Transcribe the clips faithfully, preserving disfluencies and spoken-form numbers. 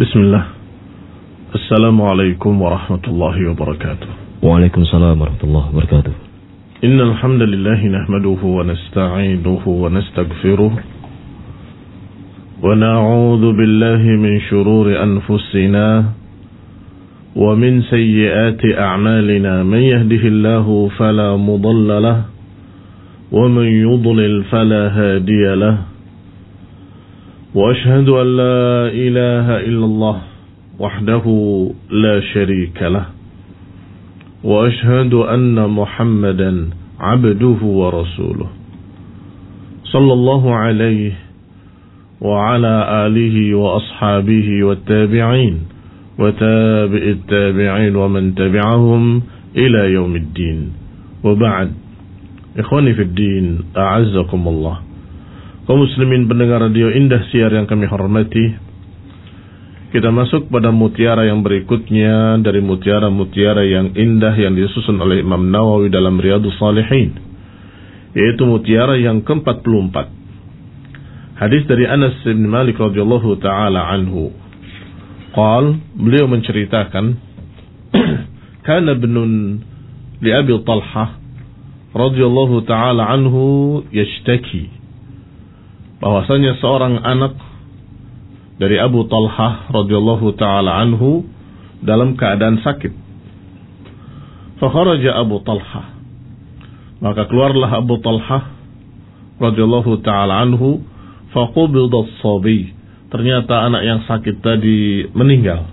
Bismillah. Assalamualaikum warahmatullahi wabarakatuh. Waalaikumsalam warahmatullahi wabarakatuh. Innal hamdalillah nahmaduhu wa nasta'inuhu wa nastaghfiruh wa na'udzu billahi min shururi anfusina wa min sayyiati a'malina. Man yahdihillahu fala mudilla lahu wa man yudlil fala hadiya lahu. وأشهد أن لا إله إلا الله وحده لا شريك له وأشهد أن محمدا عبده ورسوله صلى الله عليه وعلى آله وأصحابه والتابعين وتابع التابعين ومن تبعهم إلى يوم الدين وبعد إخواني في الدين أعزكم الله. Kaum muslimin pendengar radio Indah Siar yang kami hormati, kita masuk pada mutiara yang berikutnya dari mutiara-mutiara yang indah yang disusun oleh Imam Nawawi dalam Riyadhus Shalihin, yaitu mutiara yang ke empat puluh empat. Hadis dari Anas bin Malik radhiyallahu taala anhu. Qal, beliau menceritakan, kana ibnun li Abi Talhah radhiyallahu taala anhu yashtaki, bahwasanya seorang anak dari Abu Talhah radhiyallahu taala anhu dalam keadaan sakit. Fa kharaja Abu Talhah, maka keluarlah Abu Talhah radhiyallahu taala anhu, fa qubida as-sabi, ternyata anak yang sakit tadi meninggal.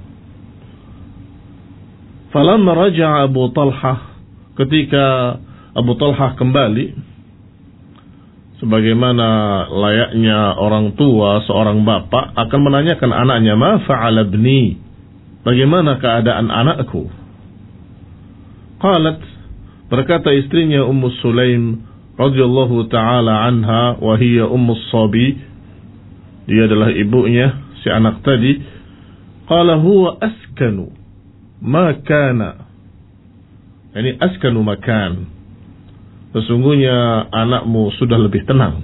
Falamma raja'a Abu Talhah, ketika Abu Talhah kembali, sebagaimana layaknya orang tua, seorang bapak akan menanyakan anaknya, ma fa'ala ibni, bagaimana keadaan anakku? Qalat, berkata istrinya Ummu Sulaim radhiyallahu taala anha, wa hiya Ummu Sabi, dia adalah ibunya si anak tadi. Qala huwa askanu ma kana, yani askanu makan, sesungguhnya anakmu sudah lebih tenang.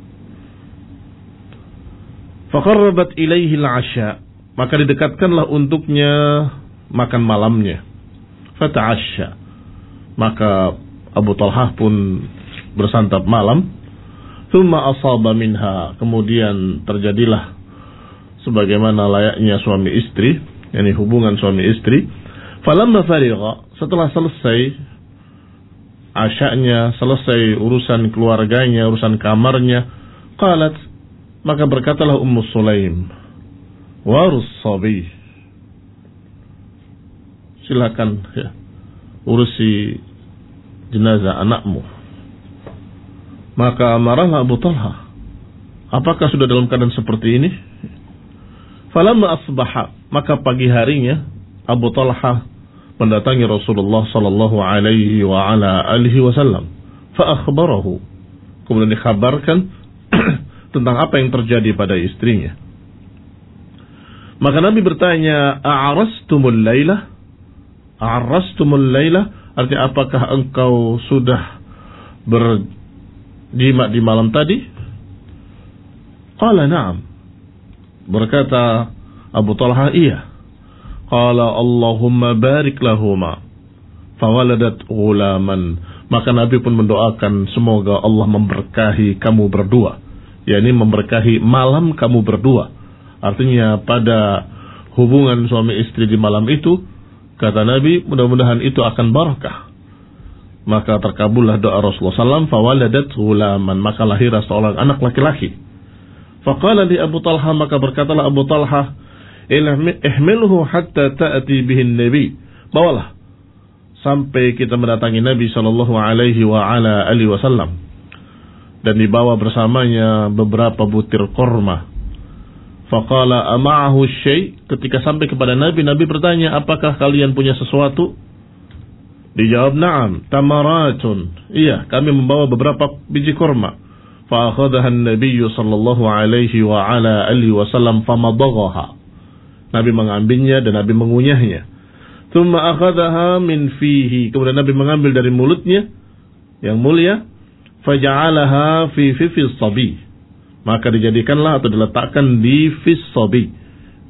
Faqarrabat ilaihi al-'asha, maka didekatkanlah untuknya makan malamnya. Fata'asha, maka Abu Talhah pun bersantap malam. Thumma asaba minha, kemudian terjadilah sebagaimana layaknya suami istri, yakni hubungan suami istri. Falamma farigha, setelah selesai asyaknya, selesai urusan keluarganya, urusan kamarnya, qalat, maka berkatalah Ummu Sulaim, warus sabi, silakan ya, urusi jenazah anakmu. Maka marahlah Abu Talhah, apakah sudah dalam keadaan seperti ini? Falamma asbaha, maka pagi harinya Abu Talhah mendatangi Rasulullah sallallahu alaihi wa ala alihi wasallam. Fa akhbarahu, kemudian dikabarkan tentang apa yang terjadi pada istrinya. Maka Nabi bertanya, a'arastumul lailah? A'arastumul lailah, artinya apakah engkau sudah berjima di malam tadi? Qala na'am, berkata Abu Talha, iya. Qala Allahumma barik lahuma fawaladat ghulaman, maka Nabi pun mendoakan semoga Allah memberkahi kamu berdua, yakni memberkahi malam kamu berdua. Artinya pada hubungan suami istri di malam itu, kata Nabi, mudah-mudahan itu akan barakah. Maka terkabullah doa Rasulullah sallallahu alaihi wasallam, fawaladat ghulaman, maka lahirlah seorang anak laki-laki. Faqala li Abu Talha, maka berkatalah Abu Talha, ihmilhu hatta ta'ati bihin nabi, bawalah sampai kita mendatangi Nabi sallallahu alaihi wa ala alihi wasallam, dan dibawa bersamanya beberapa butir korma. Faqala ama'ahu syai', ketika sampai kepada Nabi, Nabi bertanya, apakah kalian punya sesuatu? Dijawab, na'am tamaratun, iya kami membawa beberapa biji korma. Fa akhadhaha an-nabiy sallallahu alaihi wa ala alihi wasallam famadaghaha, Nabi mengambilnya dan Nabi mengunyahnya. Tsumma akhadhaha min fihi, kemudian Nabi mengambil dari mulutnya yang mulia, faja'alaha fi fi sabi, maka dijadikanlah atau diletakkan di fis sabi,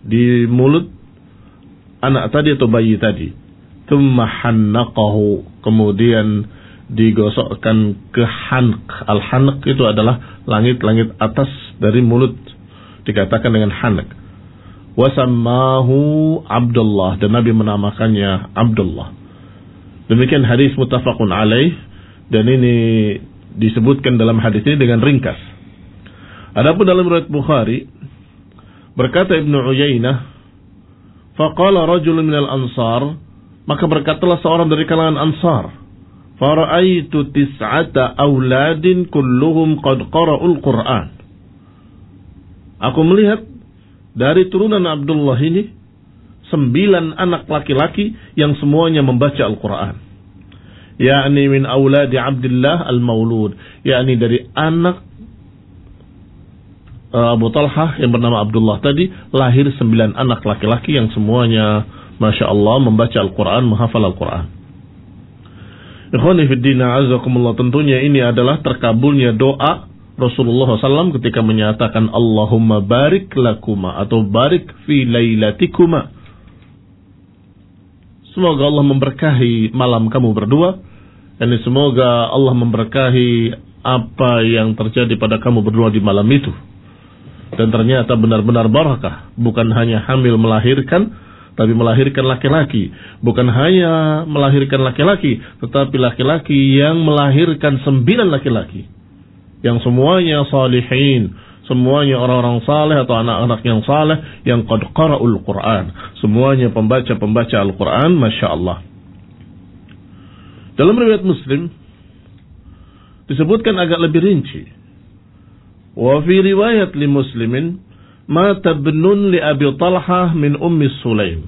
di mulut anak tadi atau bayi tadi. Tsumma hannaqahu, kemudian digosokkan ke hanq. Al-hanq itu adalah langit-langit atas dari mulut, dikatakan dengan hanq. Wasammahu Abdullah, dan Nabi menamakannya Abdullah. Demikian hadis muttafaqun alaih, dan ini disebutkan dalam hadis ini dengan ringkas. Adapun dalam riwayat Bukhari, berkata Ibnu Uyainah, faqala rajulun minal ansar, maka berkatalah seorang dari kalangan Ansar, fara'aitu tis'ata auladin kulluhum qad qara'ul Qur'an. Aku melihat dari turunan Abdullah ini sembilan anak laki-laki yang semuanya membaca Al-Quran. Yakni min auladi Abdullah al-Maulud, yakni dari anak Abu Talhah yang bernama Abdullah tadi, lahir sembilan anak laki-laki yang semuanya Masya Allah membaca Al-Quran, menghafal Al-Quran. Ikhwani fiddina azakumullah, tentunya ini adalah terkabulnya doa Rasulullah shallallahu alaihi wasallam ketika menyatakan Allahumma barik lakuma atau barik fi lailatikuma. Semoga Allah memberkahi malam kamu berdua, dan semoga Allah memberkahi apa yang terjadi pada kamu berdua di malam itu. Dan ternyata benar-benar barakah, bukan hanya hamil melahirkan, tapi melahirkan laki-laki. Bukan hanya melahirkan laki-laki, tetapi laki-laki yang melahirkan sembilan laki-laki, yang semuanya salihin, semuanya orang-orang saleh atau anak-anak yang saleh, yang qad qara'ul Qur'an, semuanya pembaca-pembaca Al-Qur'an, Masya Allah. Dalam riwayat Muslim disebutkan agak lebih rinci. Wa fi riwayat li Muslimin, mata ibnun li Abi Talhah min Ummi Sulaim.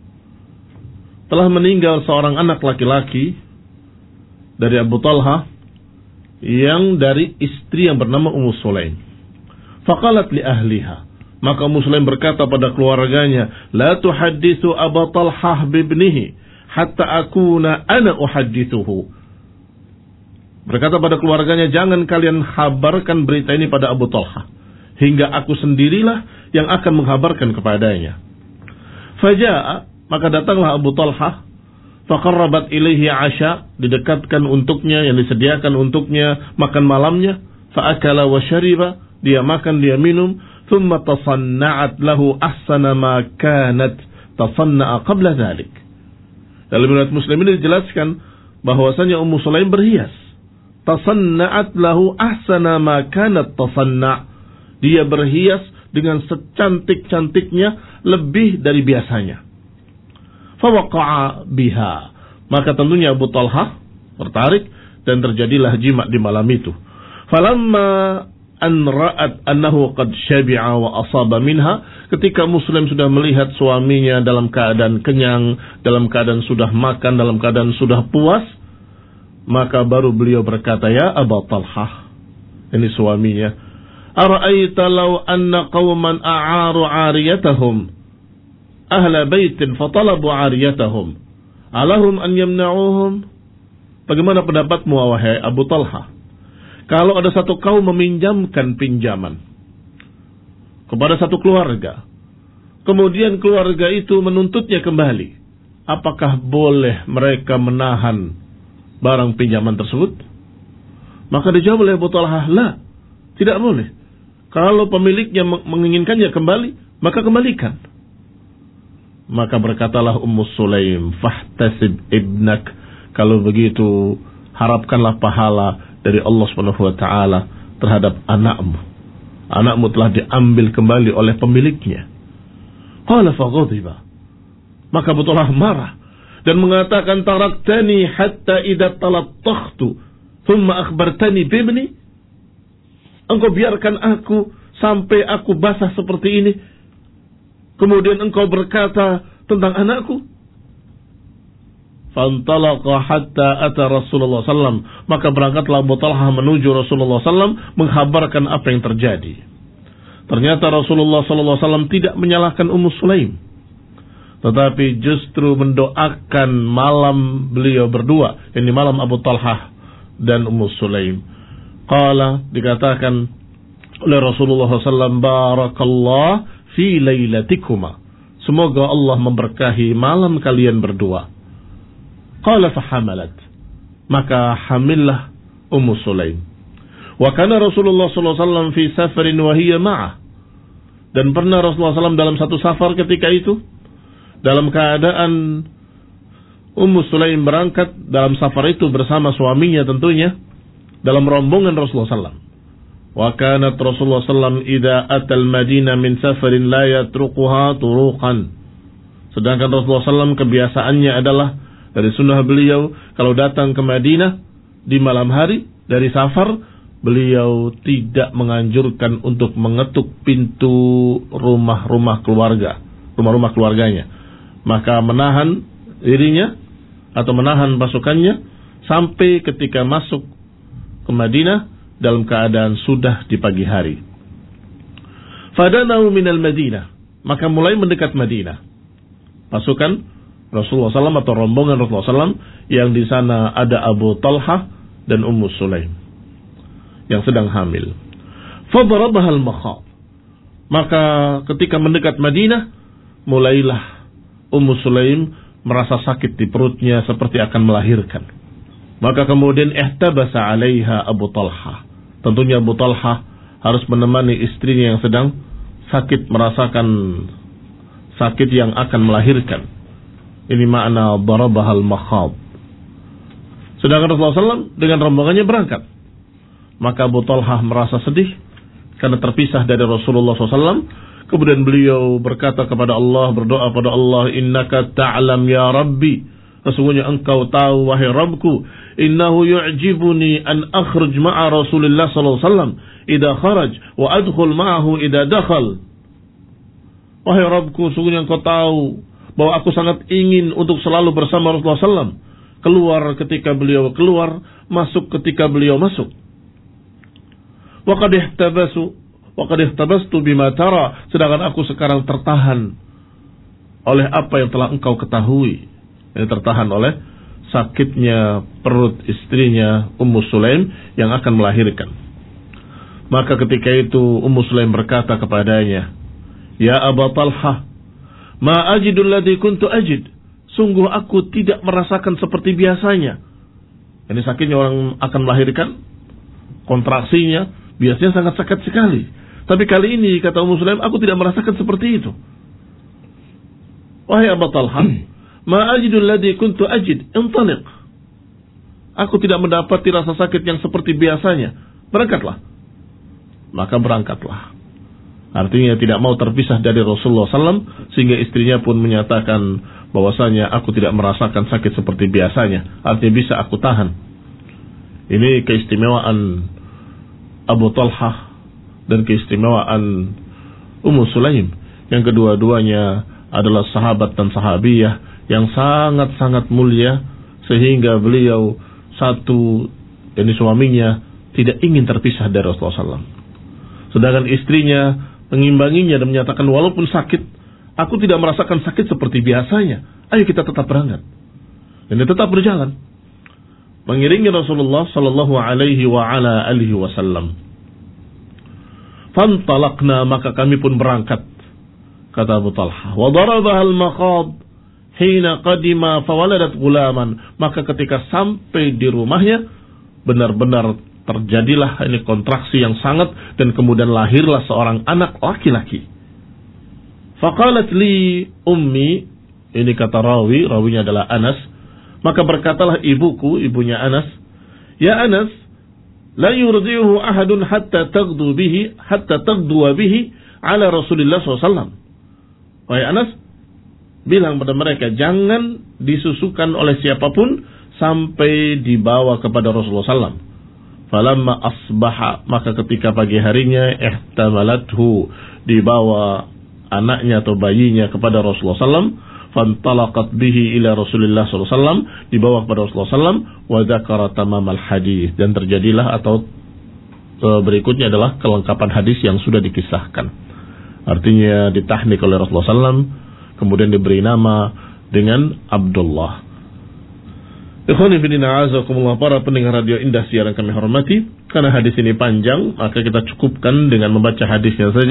Telah meninggal seorang anak laki-laki dari Abu Talhah yang dari istri yang bernama Ummu Sulaim. Faqalat li ahliha, maka Ummu Sulaim berkata pada keluarganya, la tuhadditsu Abu Talhah bibnihi hatta akuna ana uhaddithuhu. Berkata pada keluarganya, jangan kalian kabarkan berita ini pada Abu Talhah, hingga aku sendirilah yang akan menghabarkan kepadanya. Faja'a, maka datanglah Abu Talhah, faqarrabat ilaihi asya, didekatkan untuknya, yang disediakan untuknya makan malamnya, fa'akala wa syariba, dia makan, dia minum, thumma tasanna'at lahu ahsana ma kanat tasanna'a qabla dhalik. Dalam riwayat Muslim ini dijelaskan bahwasanya Ummu Sulaim berhias. Tasanna'at lahu ahsana ma kanat tasanna'. Dia berhias dengan secantik-cantiknya, lebih dari biasanya. Fawaqa'a biha, maka tentunya Abu Talhah tertarik dan terjadilah jima' di malam itu. Falamma an ra'at annahu qad syabi'a wa asaba minha, ketika Muslim sudah melihat suaminya dalam keadaan kenyang, dalam keadaan sudah makan, dalam keadaan sudah puas, maka baru beliau berkata, ya Abu Talhah, ini suaminya, ara'aita law anna qawman a'aru 'ariyatahum ahla baitin fatalabu 'ariyatahum alahum an yamna'uhum. Bagaimana pendapatmu wahai Abu Talhah, kalau ada satu kaum meminjamkan pinjaman kepada satu keluarga, kemudian keluarga itu menuntutnya kembali, apakah boleh mereka menahan barang pinjaman tersebut? Maka dijawab oleh Abu Talhah, la, tidak boleh. Kalau pemiliknya menginginkannya kembali, maka kembalikan. Maka berkatalah Ummu Sulaim, fahtasib ibnak, kalau begitu harapkanlah pahala dari Allah Subhanahu wa taala terhadap anakmu. Anakmu telah diambil kembali oleh pemiliknya. Qala faghadiba, maka Abu Talhah marah dan mengatakan, taraktani hatta idza talattakhtu thumma akhbartani bibni. Engkau biarkan aku sampai aku basah seperti ini, kemudian engkau berkata tentang anakku. Fantalaqa hatta ata Rasulullah sallallahu alaihi wasallam, maka berangkatlah Abu Talhah menuju Rasulullah sallallahu alaihi wasallam menghabarkan apa yang terjadi. Ternyata Rasulullah sallallahu alaihi wasallam tidak menyalahkan Ummu Sulaim, tetapi justru mendoakan malam beliau berdua, ini malam Abu Talhah dan Ummu Sulaim. Qala, dikatakan oleh Rasulullah sallallahu alaihi wasallam, barakallah fi lailatikuma. Semoga Allah memberkahi malam kalian berdua. Qala fahamalat. Maka hamillah Ummu Sulaim. Wa kana Rasulullah sallallahu alaihi wasallam fi safarin wa hiya ma'ah. Dan pernah Rasulullah sallallahu alaihi wasallam dalam satu safar ketika itu, dalam keadaan Ummu Sulaim berangkat dalam safar itu bersama suaminya tentunya, dalam rombongan Rasulullah sallallahu alaihi wasallam. Wa kanat Rasulullah sallallahu alaihi wasallam idza atal Madinah min safarin la yatruquha turuqan. Sedangkan Rasulullah sallallahu alaihi wasallam kebiasaannya adalah dari sunnah beliau kalau datang ke Madinah di malam hari dari safar, beliau tidak menganjurkan untuk mengetuk pintu rumah-rumah keluarga, rumah-rumah keluarganya. Maka menahan dirinya atau menahan pasukannya sampai ketika masuk ke Madinah dalam keadaan sudah di pagi hari. Fadanau minal Madinah, maka mulai mendekat Madinah pasukan Rasulullah sallallahu alaihi wasallam atau rombongan Rasulullah sallallahu alaihi wasallam yang di sana ada Abu Talha dan Ummu Sulaim yang sedang hamil. Fadarabahal makhab, maka ketika mendekat Madinah mulailah Ummu Sulaim merasa sakit di perutnya seperti akan melahirkan. Maka kemudian ihtabasa alaiha Abu Talha. Tentunya Abu Talha harus menemani istrinya yang sedang sakit, merasakan sakit yang akan melahirkan. Ini makna darabahal makhab. Sedangkan Rasulullah sallallahu alaihi wasallam dengan rombongannya berangkat. Maka Abu Talha merasa sedih karena terpisah dari Rasulullah sallallahu alaihi wasallam. Kemudian beliau berkata kepada Allah, berdoa kepada Allah, innaka ta'lam ya Rabbi, sesungguhnya engkau tahu wahai Rabbku, innahu yu'jibuni an akhruj ma'a Rasulillah sallallahu alaihi wasallam idza kharaj wa adkhul ma'ahu idza dakhal. Wahai Rabbku, sesungguhnya engkau tahu bahwa aku sangat ingin untuk selalu bersama Rasulullah sallallahu alaihi wasallam, keluar ketika beliau keluar, masuk ketika beliau masuk. Wa qad ihtabasu wa qad ihtabastu bima tara, sedangkan aku sekarang tertahan oleh apa yang telah engkau ketahui. Ini tertahan oleh sakitnya perut istrinya Ummu Sulaim yang akan melahirkan. Maka ketika itu Ummu Sulaim berkata kepadanya, ya Abu Talha, ma ajidul ladzi kuntu ajid, sungguh aku tidak merasakan seperti biasanya. Ini sakitnya orang akan melahirkan, kontraksinya biasanya sangat sakit sekali. Tapi kali ini kata Ummu Sulaim, aku tidak merasakan seperti itu. Wahai Abu Talha, ma ajidul ladzi kuntu ajid, intaliq. Aku tidak mendapati rasa sakit yang seperti biasanya. Berangkatlah. Maka berangkatlah. Artinya tidak mau terpisah dari Rasulullah sallallahu alaihi wasallam, sehingga istrinya pun menyatakan bahwasanya aku tidak merasakan sakit seperti biasanya. Artinya bisa aku tahan. Ini keistimewaan Abu Talha dan keistimewaan Ummu Sulaim, yang kedua-duanya adalah sahabat dan sahabiyah yang sangat-sangat mulia, sehingga beliau satu, yakni suaminya, tidak ingin terpisah dari Rasulullah sallallahu alaihi wasallam. Sedangkan istrinya mengimbanginya dan menyatakan, walaupun sakit, aku tidak merasakan sakit seperti biasanya. Ayo kita tetap berangkat. Dan dia tetap berjalan mengiringi Rasulullah sallallahu alaihi wa ala alihi wasallam. Fantalaqna, maka kami pun berangkat, kata Abu Talha. Wa darabaha al-maqad hina qadima fawaladat gulaman, maka ketika sampai di rumahnya benar-benar terjadilah ini kontraksi yang sangat, dan kemudian lahirlah seorang anak laki-laki. Faqalat li ummi, ini kata rawi, rawinya adalah Anas, maka berkatalah ibuku, ibunya Anas, ya Anas, la yurdi'uhu ahadun hatta taghdu bihi hatta taghdu bihi ala Rasulillah sallallahu alaihi wasallam. Wahai Anas, bilang pada mereka, jangan disusukan oleh siapapun sampai dibawa kepada Rasulullah sallallahu alaihi wasallam. Falamma asbaha, maka ketika pagi harinya, ihtamalathu, dibawa anaknya atau bayinya kepada Rasulullah sallallahu alaihi wasallam. Fantalaqat bihi ila Rasulillah sallallahu alaihi wasallam, dibawa kepada Rasulullah sallallahu alaihi wasallam. Wa dzakara tamamal hadis, dan terjadilah atau e, berikutnya adalah kelengkapan hadis yang sudah dikisahkan. Artinya ditahnik oleh Rasulullah sallallahu alaihi wasallam, kemudian diberi nama dengan Abdullah. Ikhwani fillah, azakumullah, para pendengar radio Indah siaran kami hormati, karena hadis ini panjang, maka kita cukupkan dengan membaca hadisnya saja.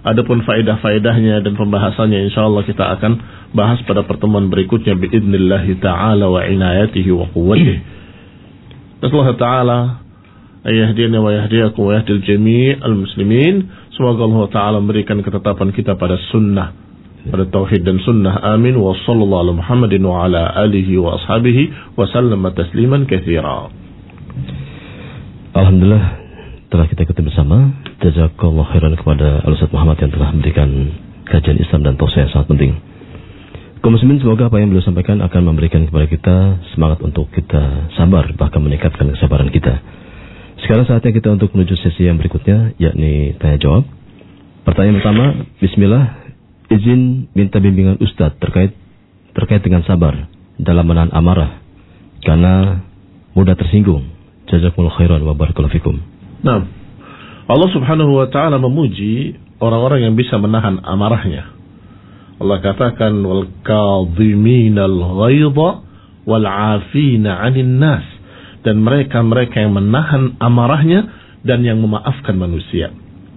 Adapun faedah-faedahnya dan pembahasannya insyaallah kita akan bahas pada pertemuan berikutnya biidznillah taala wa inayatihi wa quwwatihi. Nasallahu taala ayahdina wa yahdiyakum wa yahdil jami'al muslimin. Semoga Allah taala memberikan ketetapan kita pada sunnah, pada tauhid dan sunnah. Amin. Wa sallallahu ala Muhammadin wa ala alihi wa ashabihi wa sallama tasliman katsira. Alhamdulillah telah kita ketemu bersama. Jazakallahu khairan kepada Al-Ustaz Muhammad yang telah memberikan kajian Islam dan tausiah yang sangat penting. Kaum muslimin, semoga apa yang beliau sampaikan akan memberikan kepada kita semangat untuk kita sabar, bahkan meningkatkan kesabaran kita. Sekarang saatnya kita untuk menuju sesi yang berikutnya, yakni tanya jawab. Pertanyaan pertama, bismillah, izin minta bimbingan Ustadz terkait terkait dengan sabar dalam menahan amarah karena mudah tersinggung. Jazakumullahu khairan wa barakallahu fikum. Nah, Allah subhanahu wa ta'ala memuji orang-orang yang bisa menahan amarahnya. Allah katakan wal kadhiminal ghaidha wal 'afina 'anil nas, dan mereka-mereka yang menahan amarahnya dan yang memaafkan manusia.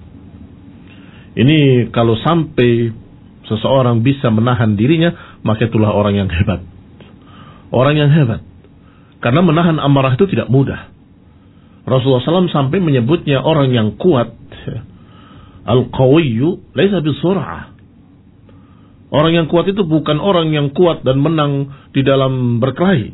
Ini kalau sampai seseorang bisa menahan dirinya, maka itulah orang yang hebat. Orang yang hebat. Karena menahan amarah itu tidak mudah. Rasulullah shallallahu alaihi wasallam sampai menyebutnya orang yang kuat. Al-qawiyyu laisa bisur'ah. Orang yang kuat itu bukan orang yang kuat dan menang di dalam berkelahi.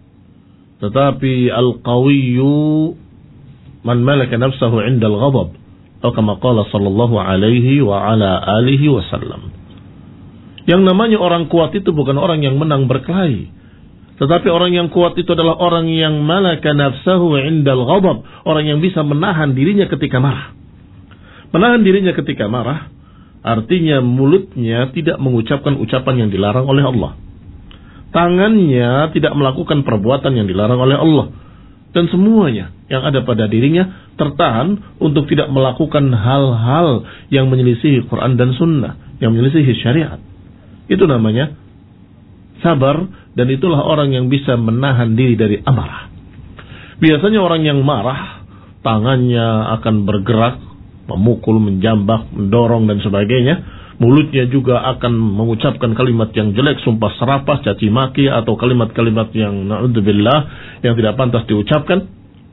Tetapi al-qawiyyu man malaka nafsahu 'inda al-ghadab. Atau kama qala sallallahu alaihi wa ala alihi wasallam. Yang namanya orang kuat itu bukan orang yang menang berkelahi. Tetapi orang yang kuat itu adalah orang yang malaka nafsahu 'indal ghadab, orang yang bisa menahan dirinya ketika marah. Menahan dirinya ketika marah artinya mulutnya tidak mengucapkan ucapan yang dilarang oleh Allah. Tangannya tidak melakukan perbuatan yang dilarang oleh Allah. Dan semuanya yang ada pada dirinya tertahan untuk tidak melakukan hal-hal yang menyelisihi Quran dan Sunnah, yang menyelisihi syariat. Itu namanya sabar, dan itulah orang yang bisa menahan diri dari amarah. Biasanya orang yang marah, tangannya akan bergerak, memukul, menjambak, mendorong dan sebagainya. Mulutnya juga akan mengucapkan kalimat yang jelek, sumpah serapah, caci maki, atau kalimat-kalimat yang na'udzubillah, yang tidak pantas diucapkan.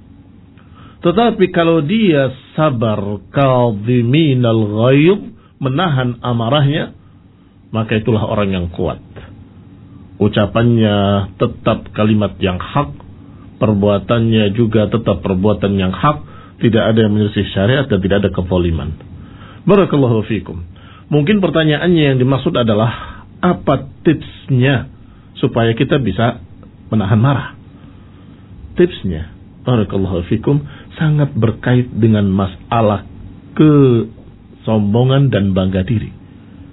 Tetapi kalau dia sabar, kadhiminal ghaidh, menahan amarahnya, maka itulah orang yang kuat. Ucapannya tetap kalimat yang hak, perbuatannya juga tetap perbuatan yang hak, tidak ada yang menyelisih syariat dan tidak ada kezaliman. Barakallahu fikum. Mungkin pertanyaannya yang dimaksud adalah apa tipsnya supaya kita bisa menahan marah? Tipsnya, barakallahu fikum, sangat berkait dengan masalah kesombongan dan bangga diri.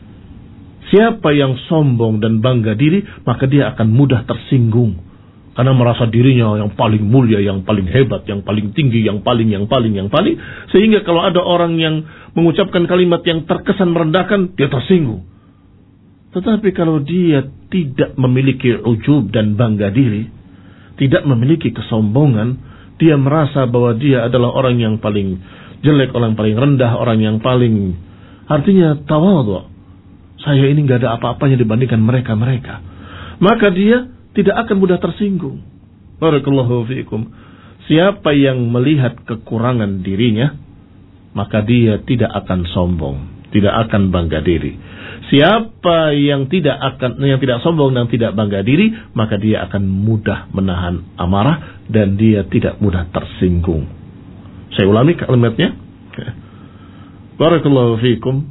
Siapa yang sombong dan bangga diri, maka dia akan mudah tersinggung. Karena merasa dirinya yang paling mulia, yang paling hebat, yang paling tinggi, yang paling, yang paling, yang paling. Sehingga kalau ada orang yang mengucapkan kalimat yang terkesan merendahkan, dia tersinggung. Tetapi kalau dia tidak memiliki ujub dan bangga diri, tidak memiliki kesombongan, dia merasa bahwa dia adalah orang yang paling jelek, orang yang paling rendah, orang yang paling, artinya tawadhu. Saya ini gak ada apa-apanya dibandingkan mereka-mereka. Maka dia tidak akan mudah tersinggung. Barakallahu fiikum. Siapa yang melihat kekurangan dirinya, maka dia tidak akan sombong, tidak akan bangga diri. Siapa yang tidak akan yang tidak sombong dan tidak bangga diri, maka dia akan mudah menahan amarah dan dia tidak mudah tersinggung. Saya ulangi kalimatnya. Barakallahu fiikum.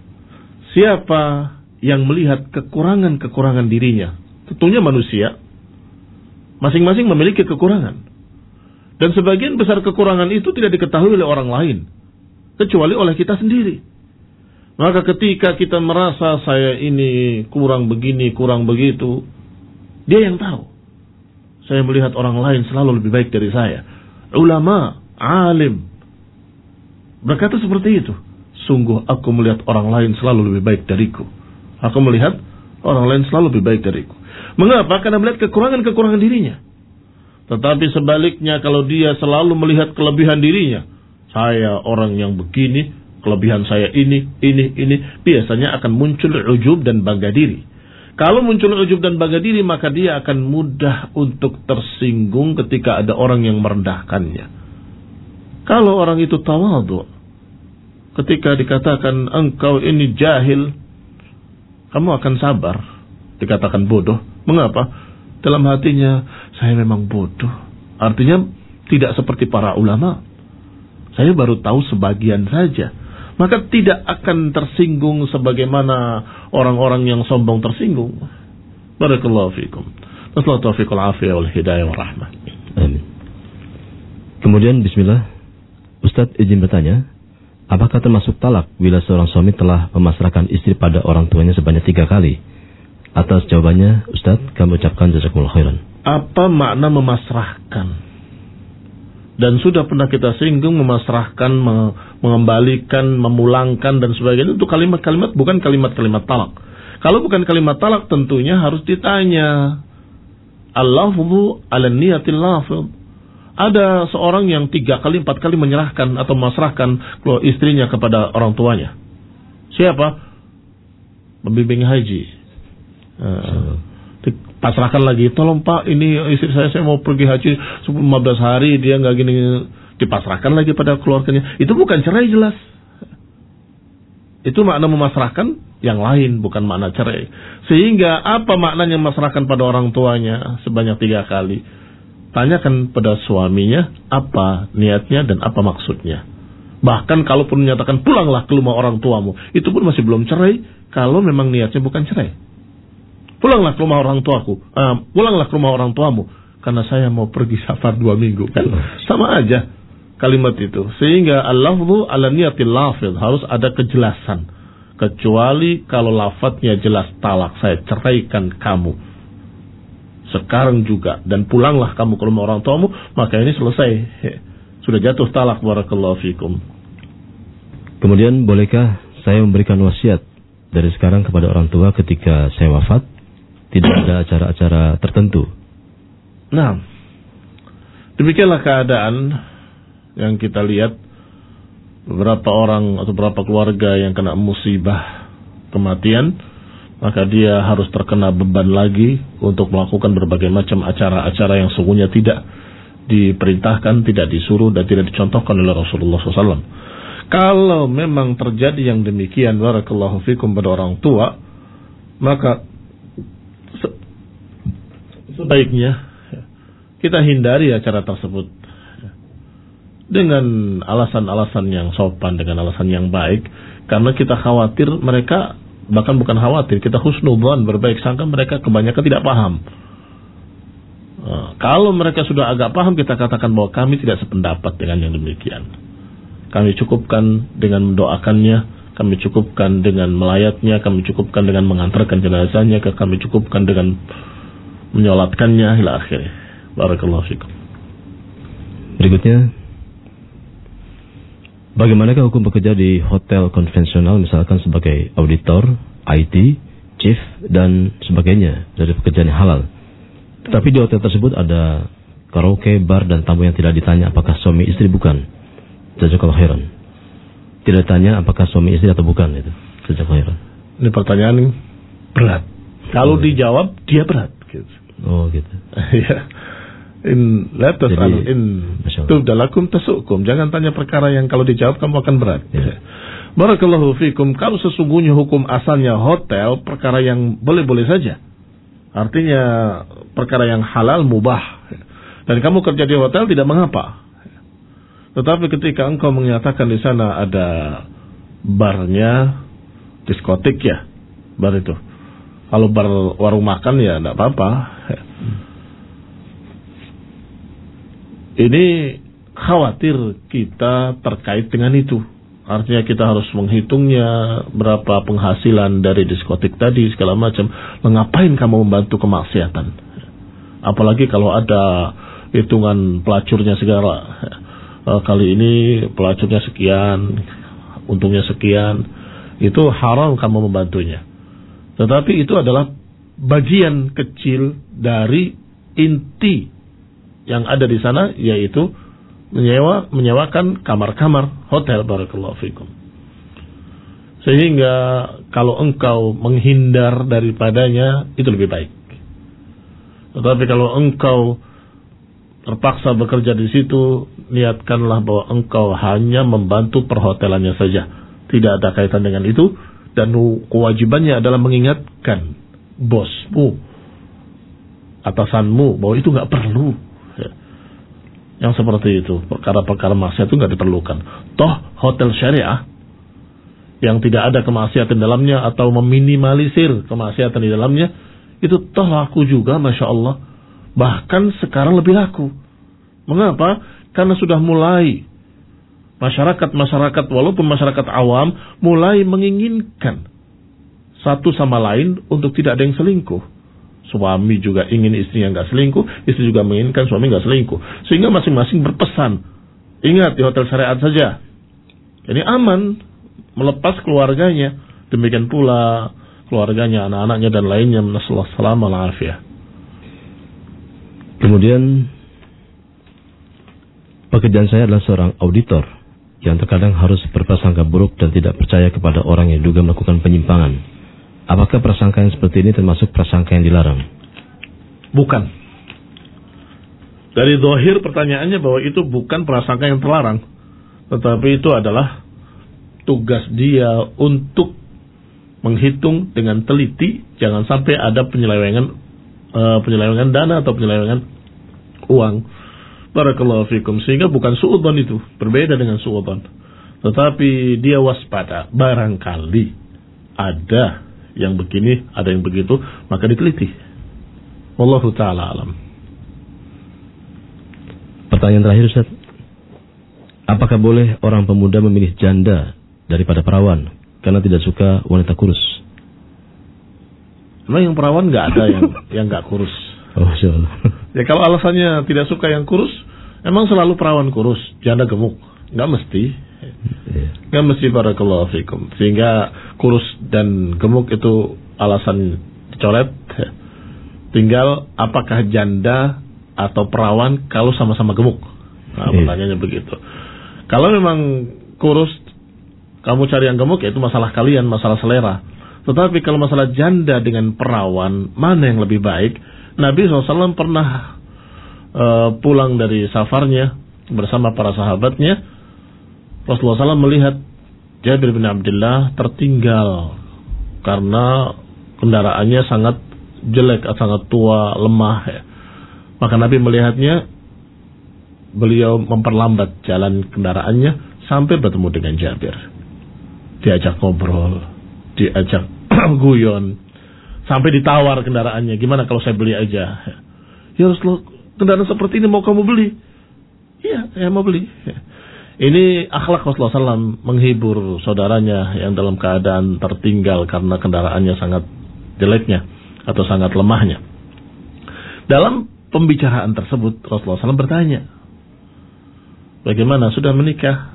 Siapa yang melihat kekurangan-kekurangan dirinya, tentunya manusia, masing-masing memiliki kekurangan. Dan sebagian besar kekurangan itu tidak diketahui oleh orang lain, kecuali oleh kita sendiri. Maka ketika kita merasa saya ini kurang begini, kurang begitu, dia yang tahu. Saya melihat orang lain selalu lebih baik dari saya. Ulama, alim, berkata seperti itu. Sungguh aku melihat orang lain selalu lebih baik dariku. Aku melihat orang lain selalu lebih baik dariku. Mengapa? Karena melihat kekurangan-kekurangan dirinya. Tetapi sebaliknya kalau dia selalu melihat kelebihan dirinya, saya orang yang begini, kelebihan saya ini, ini, ini, biasanya akan muncul ujub dan bangga diri. Kalau muncul ujub dan bangga diri, maka dia akan mudah untuk tersinggung ketika ada orang yang merendahkannya. Kalau orang itu tawadhu, ketika dikatakan engkau ini jahil, kamu akan sabar. Dikatakan bodoh, mengapa? Dalam hatinya, saya memang bodoh. Artinya tidak seperti para ulama. Saya baru tahu sebagian saja. Maka tidak akan tersinggung sebagaimana orang-orang yang sombong tersinggung. Barakallahu fikum. Nasallahu taufiq wal afiyah wal hidayah wal rahmah. Amin. Kemudian bismillah, Ustadz izin bertanya, apakah termasuk talak bila seorang suami telah memasrahkan istri pada orang tuanya sebanyak tiga kali? Atas jawabannya, Ustadz, kami ucapkan jazakumullah khairan. Apa makna memasrahkan? Dan sudah pernah kita singgung, memasrahkan, mengembalikan, memulangkan dan sebagainya. Itu kalimat-kalimat, bukan kalimat-kalimat talak. Kalau bukan kalimat talak, tentunya harus ditanya. Al-lafzu ala niyatil lafz. Ada seorang yang tiga kali, empat kali menyerahkan atau memasrahkan istrinya kepada orang tuanya. Siapa? Pembimbing haji. Uh, pasrahkan lagi, tolong Pak, ini istri saya, saya mau pergi haji lima belas hari, dia nggak gini, dipasrahkan lagi pada keluarganya. Itu bukan cerai jelas. Itu makna memasrahkan yang lain, bukan makna cerai. Sehingga apa maknanya memasrahkan pada orang tuanya sebanyak tiga kali? Tanyakan pada suaminya apa niatnya dan apa maksudnya. Bahkan kalaupun menyatakan pulanglah ke rumah orang tuamu, itu pun masih belum cerai kalau memang niatnya bukan cerai. Pulanglah ke rumah orang tuaku, uh, pulanglah ke rumah orang tuamu, karena saya mau pergi safar dua minggu, kan? Sama aja kalimat itu. Sehingga al-lafzu ala niyatil lafz, harus ada kejelasan. Kecuali kalau lafadznya jelas, talak, saya ceraikan kamu sekarang juga, dan pulanglah kamu ke rumah orang tuamu, maka ini selesai. Sudah jatuh talak, barakallahu fikum. Kemudian, bolehkah saya memberikan wasiat dari sekarang kepada orang tua ketika saya wafat? Tidak ada acara-acara tertentu. Nah, demikianlah keadaan yang kita lihat. Beberapa orang atau beberapa keluarga yang kena musibah kematian, maka dia harus terkena beban lagi untuk melakukan berbagai macam acara-acara yang sungguhnya tidak diperintahkan, tidak disuruh, dan tidak dicontohkan oleh Rasulullah shallallahu alaihi wasallam. Kalau memang terjadi yang demikian, barakallahu fikum, pada orang tua, maka sebaiknya kita hindari acara tersebut dengan alasan-alasan yang sopan, dengan alasan yang baik, karena kita khawatir mereka, bahkan bukan khawatir, kita husnudzon, berbaik sangka mereka kebanyakan tidak paham. Nah, kalau mereka sudah agak paham, kita katakan bahwa kami tidak sependapat dengan yang demikian. Kami cukupkan dengan mendoakannya, kami cukupkan dengan melayatnya, kami cukupkan dengan mengantarkan jenazahnya, kami cukupkan dengan menyolatkannya ila akhirnya. Barakallahu fikum. Berikutnya, bagaimanakah hukum bekerja di hotel konvensional, misalkan sebagai auditor, I T, chief dan sebagainya, dari pekerjaan yang halal? Tetapi di hotel tersebut ada karaoke, bar dan tamu yang tidak ditanya apakah suami istri bukan. Jazakallahu khairan. Tidak ditanya apakah suami istri atau bukan itu. Jazakallahu khairan. Ini pertanyaan berat. Kalau oh, dijawab dia berat. Gitu. Oh gitu. Ya. In la tas'alu in tubdalakum tasukum. Jangan tanya perkara yang kalau dijawab kamu akan berat. Ya. Barakallahu fikum. Kalau sesungguhnya hukum asalnya hotel perkara yang boleh-boleh saja. Artinya perkara yang halal mubah. Dan kamu kerja di hotel tidak mengapa. Tetapi ketika engkau menyatakan di sana ada barnya, diskotik ya, bar itu. Kalau bar warung makan ya tidak apa-apa. Ini khawatir kita terkait dengan itu. Artinya kita harus menghitungnya berapa penghasilan dari diskotik tadi segala macam. Mengapain kamu membantu kemaksiatan? Apalagi kalau ada hitungan pelacurnya segala. Kali ini pelacurnya sekian, untungnya sekian. Itu haram kamu membantunya. Tetapi itu adalah bagian kecil dari inti yang ada di sana, yaitu menyewa menyewakan kamar-kamar hotel. Barakallahu fikum. Sehingga kalau engkau menghindar daripadanya, itu lebih baik. Tetapi kalau engkau terpaksa bekerja di situ, niatkanlah bahwa engkau hanya membantu perhotelannya saja. Tidak ada kaitan dengan itu. Dan kewajibannya adalah mengingatkan bosmu, atasanmu, bahwa itu nggak perlu. Ya. Yang seperti itu, perkara-perkara maksiat itu nggak diperlukan. Toh hotel syariah yang tidak ada kemaksiatan dalamnya atau meminimalisir kemaksiatan di dalamnya, itu toh laku juga, Masya Allah. Bahkan sekarang lebih laku. Mengapa? Karena sudah mulai masyarakat-masyarakat, walaupun masyarakat awam, mulai menginginkan satu sama lain untuk tidak ada yang selingkuh. Suami juga ingin istrinya nggak selingkuh, istri juga menginginkan suami nggak selingkuh. Sehingga masing-masing berpesan, ingat di hotel syariat saja. Jadi aman, melepas keluarganya. Demikian pula keluarganya, anak-anaknya dan lainnya. Nasallahu salamah wal afiyah. Kemudian pekerjaan saya adalah seorang auditor yang terkadang harus berprasangka buruk dan tidak percaya kepada orang yang diduga melakukan penyimpangan. Apakah prasangka yang seperti ini termasuk prasangka yang dilarang? Bukan. Dari zahir pertanyaannya bahwa itu bukan prasangka yang terlarang, tetapi itu adalah tugas dia untuk menghitung dengan teliti, jangan sampai ada penyelewengan uh, penyelewengan dana atau penyelewengan uang. Barakallahu fikum. Sehingga bukan suudzon itu, berbeda dengan suudzon. Tetapi dia waspada, barangkali ada yang begini, ada yang begitu, maka diteliti. Wallahu ta'ala alam. Pertanyaan terakhir, Ustaz. Apakah boleh orang pemuda memilih janda daripada perawan karena tidak suka wanita kurus? Memang yang perawan nggak ada yang yang nggak kurus. Oh, Masya Allah. Ya kalau alasannya tidak suka yang kurus, emang selalu perawan kurus, janda gemuk? Nggak mesti. Nggak mesti, barakallahu fikum. Sehingga kurus dan gemuk itu alasan dicoret. Tinggal apakah janda atau perawan kalau sama-sama gemuk? Nah, pertanyaannya begitu. Kalau memang kurus, kamu cari yang gemuk, ya itu masalah kalian, masalah selera. Tetapi kalau masalah janda dengan perawan, mana yang lebih baik? Nabi shallallahu alaihi wasallam pernah uh, pulang dari safarnya bersama para sahabatnya. Rasulullah shallallahu alaihi wasallam melihat Jabir bin Abdullah tertinggal karena kendaraannya sangat jelek, sangat tua, lemah. Ya. Maka Nabi melihatnya, beliau memperlambat jalan kendaraannya sampai bertemu dengan Jabir. Diajak ngobrol, diajak guyon, sampai ditawar kendaraannya. Gimana kalau saya beli aja? Ya Rasulullah, kendaraan seperti ini mau kamu beli? Iya, saya mau beli. Ini akhlak Rasulullah shallallahu alaihi wasallam menghibur saudaranya yang dalam keadaan tertinggal karena kendaraannya sangat jeleknya atau sangat lemahnya. Dalam pembicaraan tersebut Rasulullah shallallahu alaihi wasallam bertanya, bagaimana, sudah menikah?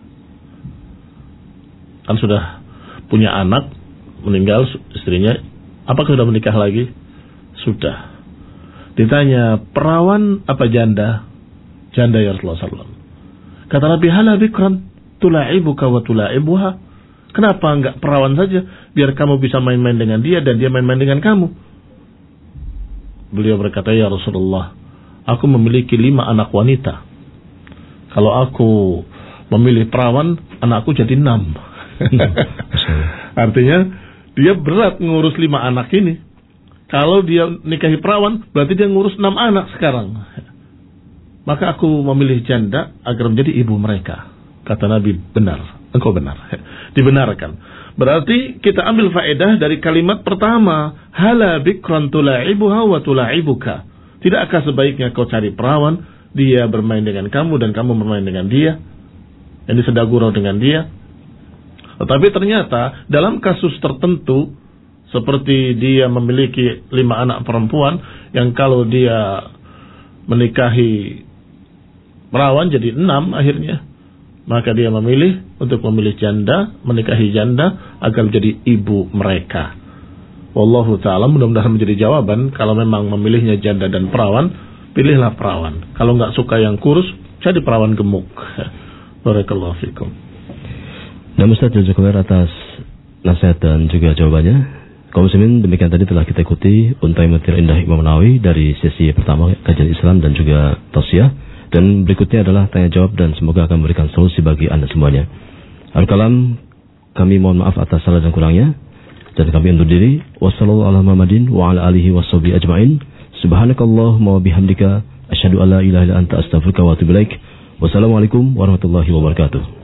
Kan sudah punya anak, meninggal istrinya. Apakah sudah menikah lagi? Sudah. Ditanya, perawan apa janda? Janda ya Rasulullah shallallahu alaihi wasallam. Kata Nabi, hala bikran tula'ibuka wa tula'ibuha. Kenapa enggak perawan saja? Biar kamu bisa main-main dengan dia dan dia main-main dengan kamu. Beliau berkata, ya Rasulullah, aku memiliki lima anak wanita. Kalau aku memilih perawan, anakku jadi enam. Artinya dia berat ngurus lima anak ini. Kalau dia nikahi perawan, berarti dia ngurus enam anak sekarang. Maka aku memilih janda agar menjadi ibu mereka. Kata Nabi, benar, engkau benar. Dibenarkan. Berarti kita ambil faedah dari kalimat pertama, hala bikran tula'ibuha wa tula'ibuka. Tidakkah sebaiknya kau cari perawan, dia bermain dengan kamu dan kamu bermain dengan dia, yang disedagurau dengan dia. Tetapi ternyata dalam kasus tertentu, seperti dia memiliki lima anak perempuan, yang kalau dia menikahi perawan jadi enam akhirnya, maka dia memilih untuk memilih janda, menikahi janda agar menjadi ibu mereka. Wallahu ta'ala, mudah-mudahan menjadi jawaban. Kalau memang memilihnya janda dan perawan, pilihlah perawan. Kalau nggak suka yang kurus, jadi perawan gemuk. Barakallahu fikum. Nah, Ustaz, jazakallahu atas nasihat dan juga jawabannya. Kaum muslimin, demikian tadi telah kita ikuti Untai Matir Indah Imam Nawawi dari sesi pertama kajian Islam dan juga tausiah, dan berikutnya adalah tanya jawab dan semoga akan memberikan solusi bagi Anda semuanya. Al-Kalam, kami mohon maaf atas salah dan kurangnya, dan kami undur diri. Wassallallahu ala Muhammadin wa ala alihi washabihi ajmain. Subhanakallahumma wa bihamdika asyhadu an la ilaha illa anta astaghfiruka wa atubu ilaik. Wassalamualaikum warahmatullahi wabarakatuh.